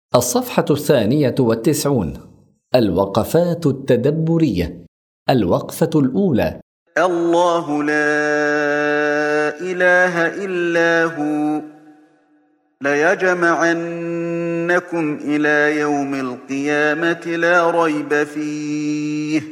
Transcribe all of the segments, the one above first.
الصفحة 92. الوقفات التدبرية. الوقفة الأولى: الله لا إله إلا هو ليجمعنكم إلى يوم القيامة لا ريب فيه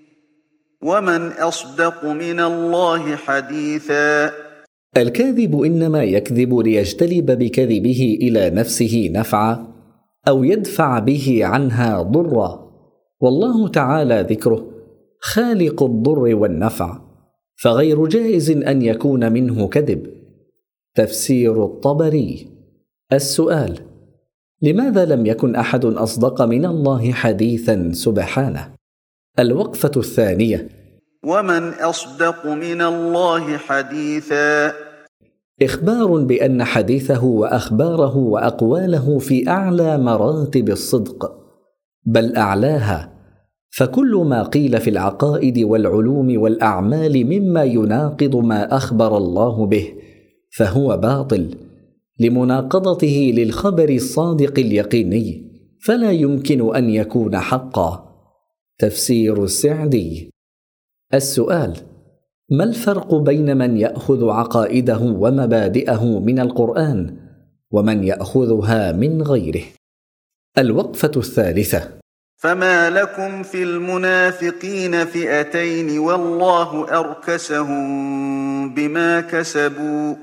ومن أصدق من الله حديثا. الكاذب إنما يكذب ليجتلب بكذبه إلى نفسه نفعا أو يدفع به عنها ضرا، والله تعالى ذكره خالق الضر والنفع، فغير جائز أن يكون منه كذب. تفسير الطبري. السؤال: لماذا لم يكن أحد أصدق من الله حديثا سبحانه؟ الوقفة الثانية: ومن أصدق من الله حديثا. إخبار بأن حديثه وأخباره وأقواله في أعلى مراتب الصدق، بل أعلاها، فكل ما قيل في العقائد والعلوم والأعمال مما يناقض ما أخبر الله به فهو باطل لمناقضته للخبر الصادق اليقيني، فلا يمكن أن يكون حقا. تفسير السعدي. السؤال: ما الفرق بين من يأخذ عقائده ومبادئه من القرآن ومن يأخذها من غيره؟ الوقفة الثالثة: فما لكم في المنافقين فئتين والله أركسهم بما كسبوا.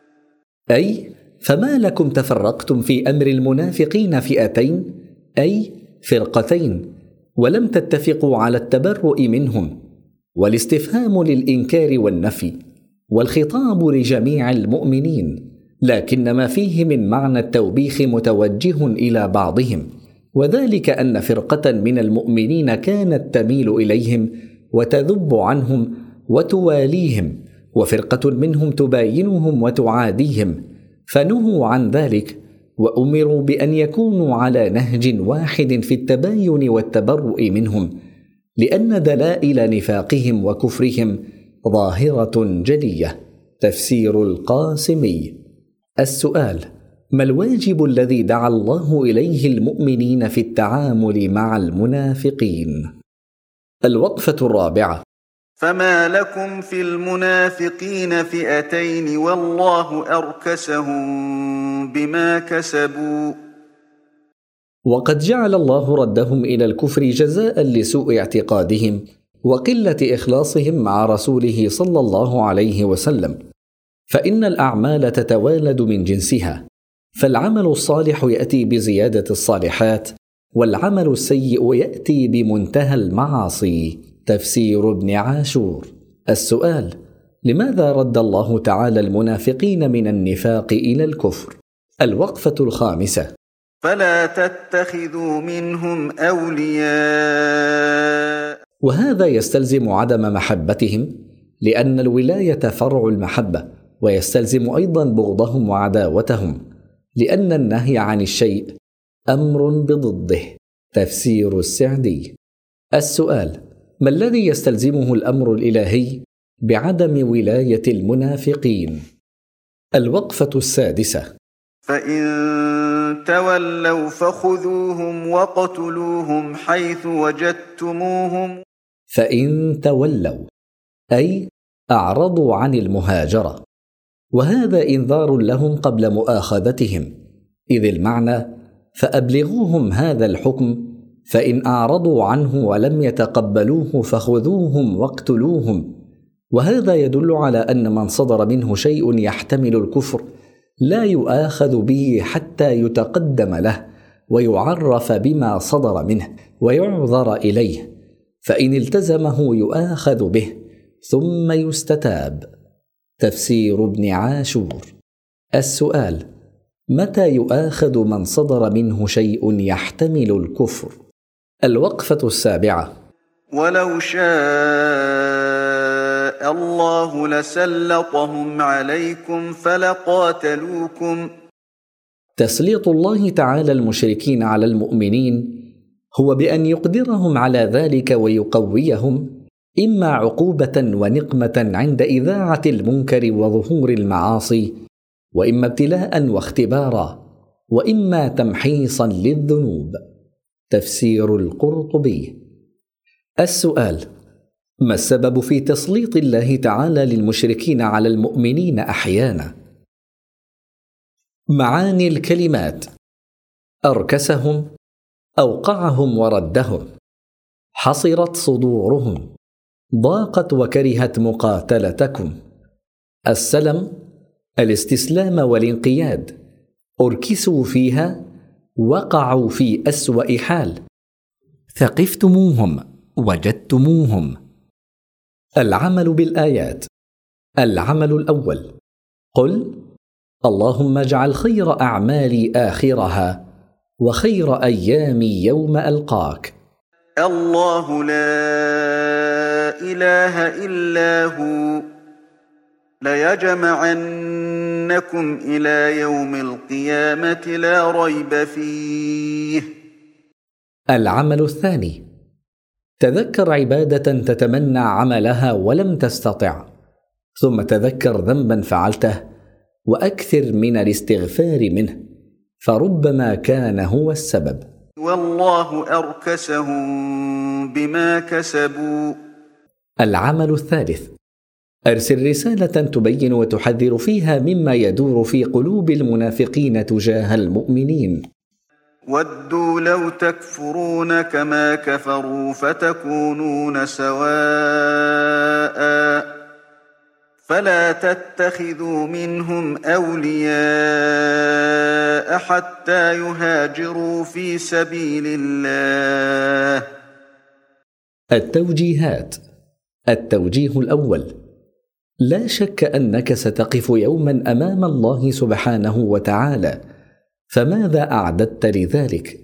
أي فما لكم تفرقتم في أمر المنافقين فئتين، أي فرقتين، ولم تتفقوا على التبرؤ منهم. والاستفهام للإنكار والنفي، والخطاب لجميع المؤمنين، لكن ما فيه من معنى التوبيخ متوجه إلى بعضهم، وذلك أن فرقة من المؤمنين كانت تميل إليهم وتذب عنهم وتواليهم، وفرقة منهم تباينهم وتعاديهم، فنهوا عن ذلك وأمروا بأن يكونوا على نهج واحد في التباين والتبرؤ منهم، لأن دلائل نفاقهم وكفرهم ظاهرة جلية. تفسير القاسمي. السؤال: ما الواجب الذي دعا الله إليه المؤمنين في التعامل مع المنافقين؟ الوقفة الرابعة: فما لكم في المنافقين فئتين والله أركسهم بما كسبوا. وقد جعل الله ردهم إلى الكفر جزاء لسوء اعتقادهم وقلة إخلاصهم مع رسوله صلى الله عليه وسلم، فإن الأعمال تتوالد من جنسها، فالعمل الصالح يأتي بزيادة الصالحات، والعمل السيء يأتي بمنتهى المعاصي. تفسير ابن عاشور. السؤال: لماذا رد الله تعالى المنافقين من النفاق إلى الكفر؟ الوقفة الخامسة: فلا تتخذوا منهم أولياء. وهذا يستلزم عدم محبتهم، لأن الولاية فرع المحبة، ويستلزم أيضا بغضهم وعداوتهم، لأن النهي عن الشيء أمر بضده. تفسير السعدي. السؤال: ما الذي يستلزمه الأمر الإلهي بعدم ولاية المنافقين؟ الوقفة السادسة: فإن تولوا فخذوهم وقتلوهم حيث وجدتموهم. فإن تولوا أي أعرضوا عن المهاجرة، وهذا إنذار لهم قبل مؤاخذتهم، إذ المعنى فأبلغوهم هذا الحكم، فإن أعرضوا عنه ولم يتقبلوه فخذوهم واقتلوهم. وهذا يدل على أن من صدر منه شيء يحتمل الكفر لا يؤاخذ به حتى يتقدم له ويعرف بما صدر منه ويعذر إليه، فإن التزمه يؤاخذ به ثم يستتاب. تفسير ابن عاشور. السؤال: متى يؤاخذ من صدر منه شيء يحتمل الكفر؟ الوقفة السابعة: ولو شاء الله لسلطهم عليكم فلقاتلوكم. تسليط الله تعالى المشركين على المؤمنين هو بأن يقدرهم على ذلك ويقويهم، إما عقوبة ونقمة عند إذاعة المنكر وظهور المعاصي، وإما ابتلاء واختبارا، وإما تمحيصا للذنوب. تفسير القرطبي. السؤال: ما السبب في تسليط الله تعالى للمشركين على المؤمنين أحيانا؟ معاني الكلمات: أركسهم، أوقعهم وردهم، حصرت صدورهم، ضاقت وكرهت مقاتلتكم. السلم: الاستسلام والانقياد، أركسوا فيها، وقعوا في أسوأ حال. ثقفتموهم، وجدتموهم. العمل بالآيات. العمل الأول: قل اللهم اجعل خير أعمالي آخرها، وخير أيامي يوم ألقاك. الله لا إله إلا هو ليجمعنكم إلى يوم القيامة لا ريب فيه. العمل الثاني: تذكر عبادة تتمنى عملها ولم تستطع، ثم تذكر ذنبا فعلته وأكثر من الاستغفار منه، فربما كان هو السبب. والله أركسهم بما كسبوا. العمل الثالث: أرسل رسالة تبين وتحذر فيها مما يدور في قلوب المنافقين تجاه المؤمنين. ودوا لو تكفرون كما كفروا فتكونون سواء فلا تتخذوا منهم أولياء حتى يهاجروا في سبيل الله. التوجيهات. التوجيه الأول: لا شك أنك ستقف يوما أمام الله سبحانه وتعالى، فماذا أعددت لذلك؟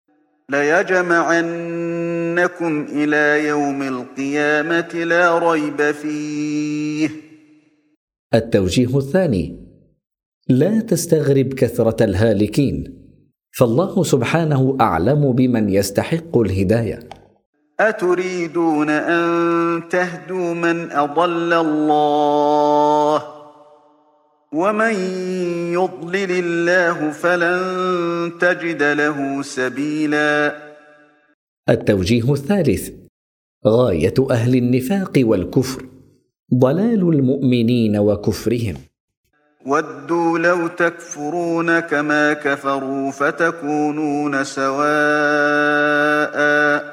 ليجمعنكم إلى يوم القيامة لا ريب فيه. التوجيه الثاني: لا تستغرب كثرة الهالكين، فالله سبحانه أعلم بمن يستحق الهداية. أتريدون أن تهدوا من أضل الله ومن يضلل الله فلن تجد له سبيلا. التوجيه الثالث: غاية أهل النفاق والكفر، ضلال المؤمنين وكفرهم. ودوا لو تكفرون كما كفروا فتكونون سواء